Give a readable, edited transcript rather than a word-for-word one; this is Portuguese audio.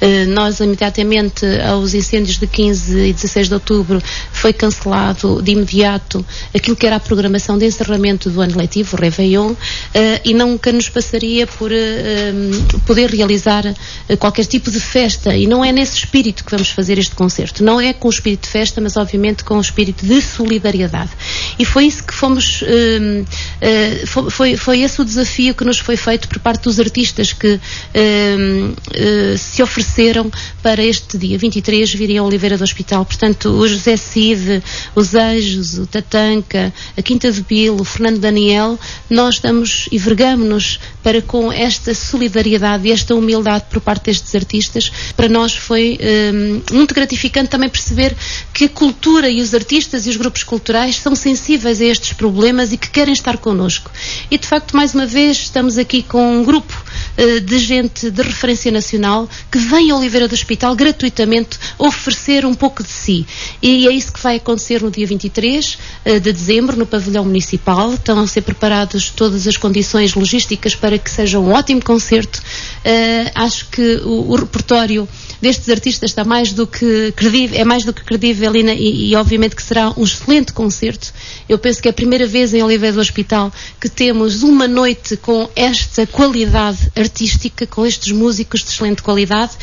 Nós, imediatamente aos incêndios de 15 e 16 de outubro, foi cancelado de imediato aquilo que era a programação de encerramento do ano letivo, o Réveillon, e nunca nos passaria por poder realizar qualquer tipo de festa, e não é nesse espírito que vamos fazer este concerto. Não é com o espírito de festa, mas obviamente com o espírito de solidariedade. E foi isso que fomos, foi esse o desafio que nos foi feito por parte dos artistas que se ofereceram para este dia 23 virem a Oliveira do Hospital. Portanto, o José Cid, os Anjos, o Tatanka, a Quinta de Bilo, o Fernando Daniel, nós damos e vergamo-nos para com esta solidariedade e esta humildade por parte destes artistas. Para nós foi muito gratificante também perceber que a cultura e os artistas e os grupos culturais são sensíveis a estes problemas e que querem estar connosco. E de facto, mais uma vez, estamos aqui com um grupo de gente de referência nacional que vem a Oliveira do Hospital gratuitamente oferecer um pouco de si. E é isso que vai acontecer no dia 23 de dezembro, no pavilhão municipal. Estão a ser preparadas todas as condições logísticas para que seja um ótimo concerto. Acho que o repertório destes artistas está mais do que credível, é mais do que credível e obviamente que será um excelente concerto. Eu penso que é a primeira vez em Oliveira do Hospital que temos uma noite com esta qualidade artística, com estes músicos de excelente qualidade.